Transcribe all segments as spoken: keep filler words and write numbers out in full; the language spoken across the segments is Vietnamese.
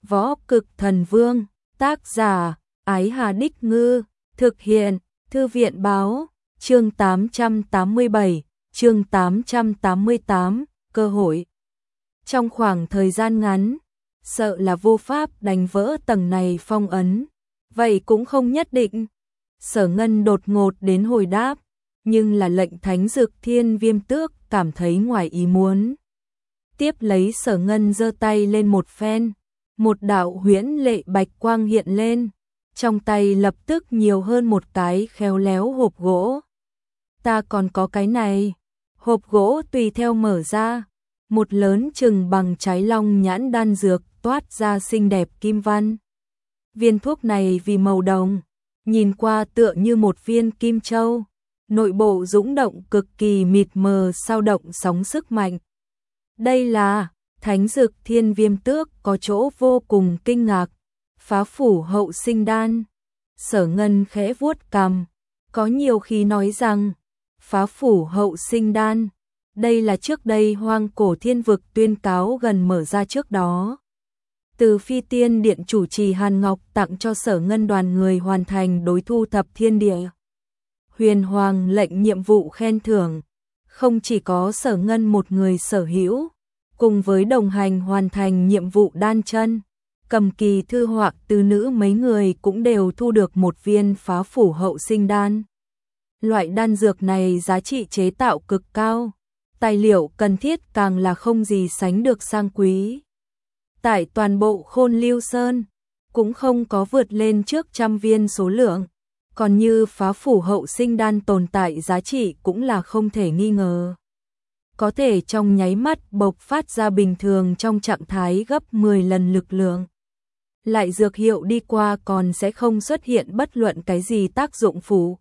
Võ Cực Thần Vương, tác giả, Ái Hà Đích Ngư, thực hiện, Thư viện báo, chương tám trăm tám mươi bảy, chương tám trăm tám mươi tám, cơ hội. Trong khoảng thời gian ngắn, sợ là vô pháp đánh vỡ tầng này phong ấn, vậy cũng không nhất định. Sở Ngân đột ngột đến hồi đáp, nhưng là lệnh Thánh Dực Thiên Viêm Tước cảm thấy ngoài ý muốn. Tiếp lấy Sở Ngân giơ tay lên một phen, một đạo huyễn lệ bạch quang hiện lên, trong tay lập tức nhiều hơn một cái khéo léo hộp gỗ. Ta còn có cái này. Hộp gỗ tùy theo mở ra, một lớn chừng bằng trái long nhãn đan dược toát ra xinh đẹp kim văn. Viên thuốc này vì màu đồng, nhìn qua tựa như một viên kim châu, nội bộ dũng động cực kỳ mịt mờ sao động sóng sức mạnh. Đây là Thánh Dực Thiên Viêm Tước có chỗ vô cùng kinh ngạc, phá phủ hậu sinh đan. Sở Ngân khẽ vuốt cằm, có nhiều khi nói rằng phá phủ hậu sinh đan, đây là trước đây Hoang Cổ Thiên Vực tuyên cáo gần mở ra trước đó. Từ Phi Tiên Điện chủ trì Hàn Ngọc tặng cho Sở Ngân đoàn người hoàn thành đối thu thập thiên địa. Huyền Hoàng lệnh nhiệm vụ khen thưởng, không chỉ có Sở Ngân một người sở hữu, cùng với đồng hành hoàn thành nhiệm vụ đan chân, Cầm Kỳ Thư Họa Tứ Nữ mấy người cũng đều thu được một viên phá phủ hậu sinh đan. Loại đan dược này giá trị chế tạo cực cao, tài liệu cần thiết càng là không gì sánh được sang quý. Tại toàn bộ Khôn Lưu Sơn, cũng không có vượt lên trước trăm viên số lượng, còn như phá phủ hậu sinh đan tồn tại giá trị cũng là không thể nghi ngờ. Có thể trong nháy mắt bộc phát ra bình thường trong trạng thái gấp mười lần lực lượng. Lại dược hiệu đi qua còn sẽ không xuất hiện bất luận cái gì tác dụng phụ.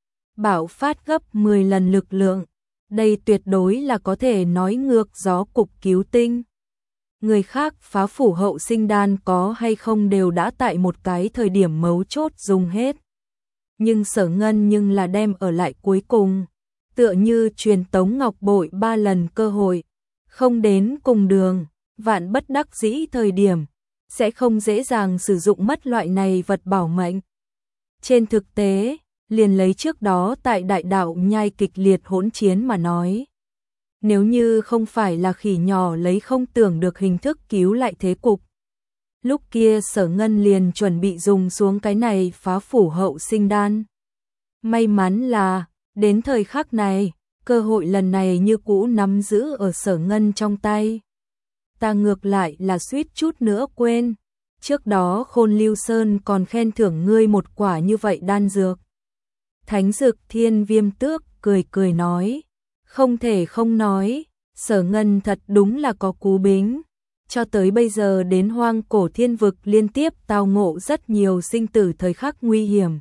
Bảo phát gấp mười lần lực lượng, đây tuyệt đối là có thể nói ngược gió cục cứu tinh. Người khác phá phủ hậu sinh đan có hay không đều đã tại một cái thời điểm mấu chốt dùng hết. Nhưng Sở Ngân nhưng là đem ở lại cuối cùng, tựa như truyền tống ngọc bội ba lần cơ hội, không đến cùng đường, vạn bất đắc dĩ thời điểm, sẽ không dễ dàng sử dụng mất loại này vật bảo mệnh. Trên thực tế, liền lấy trước đó tại đại đạo nhai kịch liệt hỗn chiến mà nói. Nếu như không phải là khỉ nhỏ lấy không tưởng được hình thức cứu lại thế cục. Lúc kia Sở Ngân liền chuẩn bị dùng xuống cái này phá phủ hậu sinh đan. May mắn là, đến thời khắc này, cơ hội lần này như cũ nắm giữ ở Sở Ngân trong tay. Ta ngược lại là suýt chút nữa quên, trước đó Khôn Lưu Sơn còn khen thưởng ngươi một quả như vậy đan dược. Thánh Dực Thiên Viêm Tước cười cười nói, không thể không nói, Sở Ngân thật đúng là có cú bính. Cho tới bây giờ đến Hoang Cổ Thiên Vực liên tiếp tao ngộ rất nhiều sinh tử thời khắc nguy hiểm.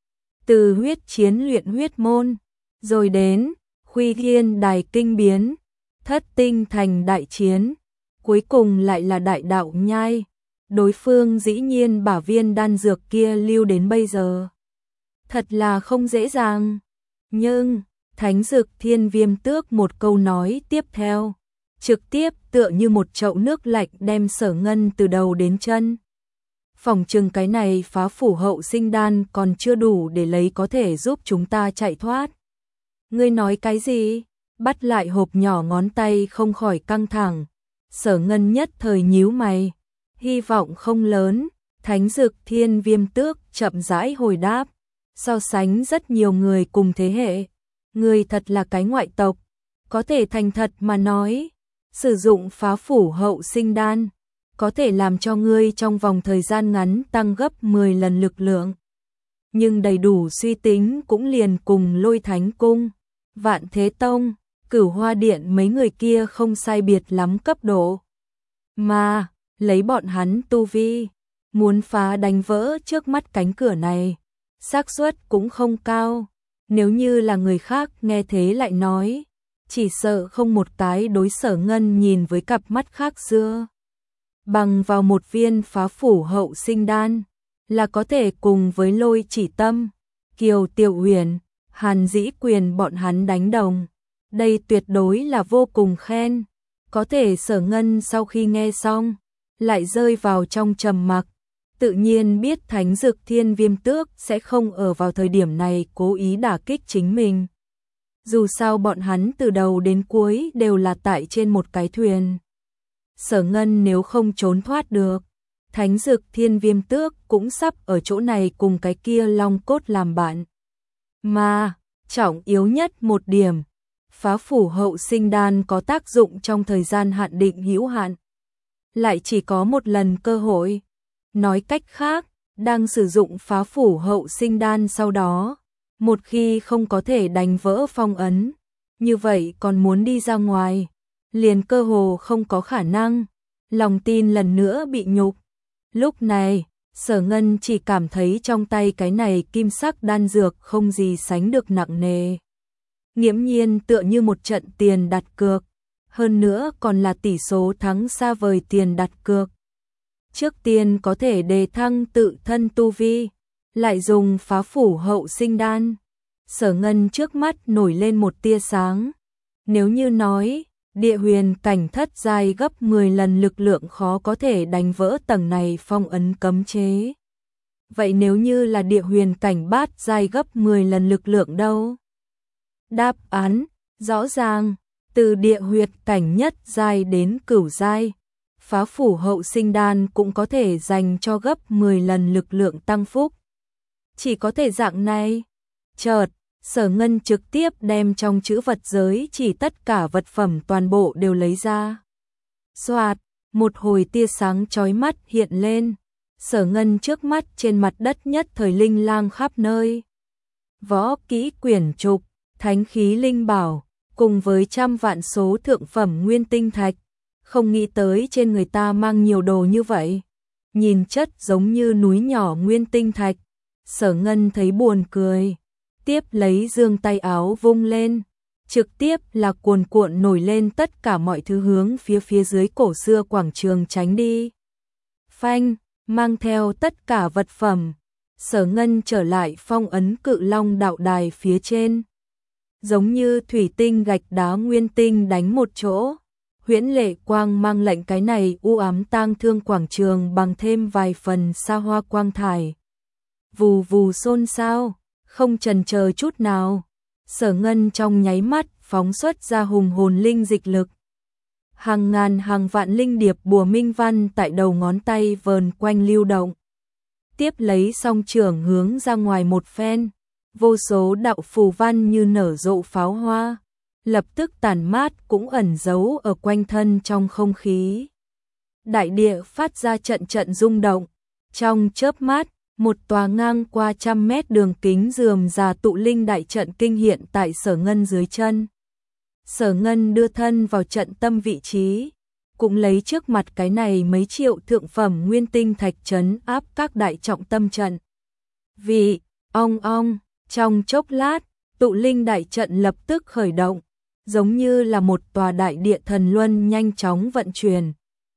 Từ huyết chiến luyện huyết môn, rồi đến Khuy Thiên Đài kinh biến, Thất Tinh thành đại chiến, cuối cùng lại là đại đạo nhai. Đối phương dĩ nhiên bảo viên đan dược kia lưu đến bây giờ. Thật là không dễ dàng. Nhưng, Thánh Dực Thiên Viêm Tước một câu nói tiếp theo, trực tiếp tựa như một chậu nước lạnh đem Sở Ngân từ đầu đến chân. Phòng trừng cái này phá phủ hậu sinh đan còn chưa đủ để lấy có thể giúp chúng ta chạy thoát. Ngươi nói cái gì? Bắt lại hộp nhỏ ngón tay không khỏi căng thẳng. Sở Ngân nhất thời nhíu mày. Hy vọng không lớn. Thánh Dực Thiên Viêm Tước chậm rãi hồi đáp. So sánh rất nhiều người cùng thế hệ, ngươi thật là cái ngoại tộc. Có thể thành thật mà nói, sử dụng phá phủ hậu sinh đan, có thể làm cho ngươi trong vòng thời gian ngắn tăng gấp mười lần lực lượng. Nhưng đầy đủ suy tính cũng liền cùng Lôi Thánh Cung, Vạn Thế Tông, Cửu Hoa Điện mấy người kia không sai biệt lắm cấp độ. Mà, lấy bọn hắn tu vi, muốn phá đánh vỡ trước mắt cánh cửa này, xác suất cũng không cao. Nếu như là người khác nghe thế lại nói, chỉ sợ không một cái đối Sở Ngân nhìn với cặp mắt khác xưa. Bằng vào một viên phá phủ hậu sinh đan, là có thể cùng với Lôi Chỉ Tâm, Kiều Tiểu Huyền, Hàn Dĩ Quyền bọn hắn đánh đồng. Đây tuyệt đối là vô cùng khen. Có thể Sở Ngân sau khi nghe xong, lại rơi vào trong trầm mặc. Tự nhiên biết Thánh Dực Thiên Viêm Tước sẽ không ở vào thời điểm này cố ý đả kích chính mình. Dù sao bọn hắn từ đầu đến cuối đều là tại trên một cái thuyền. Sở Ngân nếu không trốn thoát được, Thánh Dực Thiên Viêm Tước cũng sắp ở chỗ này cùng cái kia long cốt làm bạn. Mà, trọng yếu nhất một điểm, phá phủ hậu sinh đan có tác dụng trong thời gian hạn định hữu hạn. Lại chỉ có một lần cơ hội. Nói cách khác, đang sử dụng phá phủ hậu sinh đan sau đó, một khi không có thể đánh vỡ phong ấn, như vậy còn muốn đi ra ngoài, liền cơ hồ không có khả năng. Lòng tin lần nữa bị nhục. Lúc này, Sở Ngân chỉ cảm thấy trong tay cái này kim sắc đan dược không gì sánh được nặng nề. Nghiễm nhiên tựa như một trận tiền đặt cược, hơn nữa còn là tỷ số thắng xa vời tiền đặt cược. Trước tiên có thể đề thăng tự thân tu vi, lại dùng phá phủ hậu sinh đan. Sở Ngân trước mắt nổi lên một tia sáng. Nếu như nói, địa huyền cảnh thất giai gấp mười lần lực lượng khó có thể đánh vỡ tầng này phong ấn cấm chế. Vậy nếu như là địa huyền cảnh bát giai gấp mười lần lực lượng đâu? Đáp án, rõ ràng, từ địa huyệt cảnh nhất giai đến cửu giai, phá phủ hậu sinh đan cũng có thể dành cho gấp mười lần lực lượng tăng phúc. Chỉ có thể dạng này. Chợt, Sở Ngân trực tiếp đem trong chữ vật giới chỉ tất cả vật phẩm toàn bộ đều lấy ra. Xoạt, một hồi tia sáng chói mắt hiện lên. Sở Ngân trước mắt trên mặt đất nhất thời linh lang khắp nơi. Võ kỹ quyển trục, thánh khí linh bảo, cùng với trăm vạn số thượng phẩm nguyên tinh thạch. Không nghĩ tới trên người ta mang nhiều đồ như vậy. Nhìn chất giống như núi nhỏ nguyên tinh thạch. Sở Ngân thấy buồn cười. Tiếp lấy giương tay áo vung lên. Trực tiếp là cuồn cuộn nổi lên tất cả mọi thứ hướng phía phía dưới cổ xưa quảng trường tránh đi. Phanh, mang theo tất cả vật phẩm. Sở Ngân trở lại phong ấn cự long đạo đài phía trên. Giống như thủy tinh gạch đá nguyên tinh đánh một chỗ. Huyễn lệ quang mang lệnh cái này u ám tang thương quảng trường bằng thêm vài phần xa hoa quang thải. Vù vù xôn xao, không chần chờ chút nào. Sở Ngân trong nháy mắt phóng xuất ra hùng hồn linh dịch lực. Hàng ngàn hàng vạn linh điệp bùa minh văn tại đầu ngón tay vờn quanh lưu động. Tiếp lấy song trưởng hướng ra ngoài một phen. Vô số đạo phù văn như nở rộ pháo hoa. Lập tức tản mát cũng ẩn giấu ở quanh thân trong không khí. Đại địa phát ra trận trận rung động. Trong chớp mắt, một tòa ngang qua trăm mét đường kính rườm rà tụ linh đại trận kinh hiện tại Sở Ngân dưới chân. Sở Ngân đưa thân vào trận tâm vị trí, cũng lấy trước mặt cái này mấy triệu thượng phẩm nguyên tinh thạch trấn áp các đại trọng tâm trận. Vì, ong ong, trong chốc lát, tụ linh đại trận lập tức khởi động, giống như là một tòa đại địa thần luân nhanh chóng vận chuyển.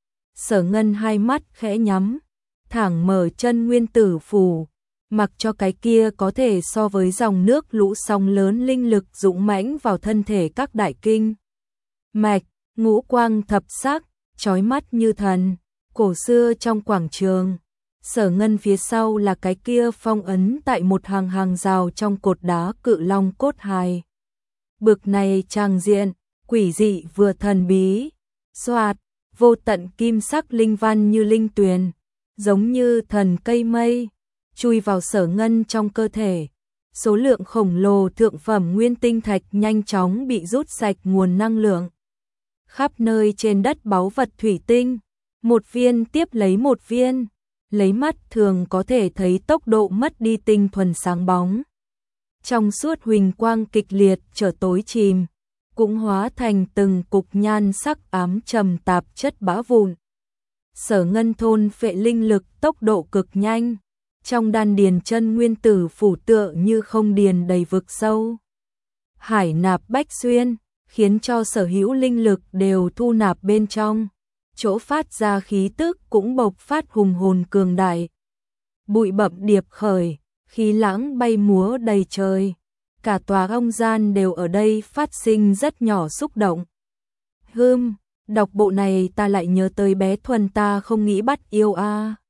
Sở Ngân hai mắt khẽ nhắm, thẳng mở chân nguyên tử phù, mặc cho cái kia có thể so với dòng nước lũ sóng lớn linh lực dũng mãnh vào thân thể các đại kinh mạch, ngũ quang thập sắc, chói mắt như thần. Cổ xưa trong quảng trường, Sở Ngân phía sau là cái kia phong ấn tại một hàng hàng rào trong cột đá cự long cốt hài. Bực này tràng diện, quỷ dị vừa thần bí. Xoạt, vô tận kim sắc linh văn như linh tuyền, giống như thần cây mây, chui vào Sở Ngân trong cơ thể. Số lượng khổng lồ thượng phẩm nguyên tinh thạch nhanh chóng bị rút sạch nguồn năng lượng. Khắp nơi trên đất báu vật thủy tinh, một viên tiếp lấy một viên, lấy mắt thường có thể thấy tốc độ mất đi tinh thuần sáng bóng. Trong suốt huỳnh quang kịch liệt trở tối chìm, cũng hóa thành từng cục nhan sắc ám trầm tạp chất bã vụn. Sở Ngân thôn phệ linh lực tốc độ cực nhanh, trong đan điền chân nguyên tử phủ tựa như không điền đầy vực sâu. Hải nạp bách xuyên, khiến cho sở hữu linh lực đều thu nạp bên trong, chỗ phát ra khí tức cũng bộc phát hùng hồn cường đại. Bụi bậm điệp khởi, khí lãng bay múa đầy trời, cả tòa không gian đều ở đây phát sinh rất nhỏ xúc động. Hưm, Đọc bộ này ta lại nhớ tới bé Thuần ta không nghĩ bắt yêu a.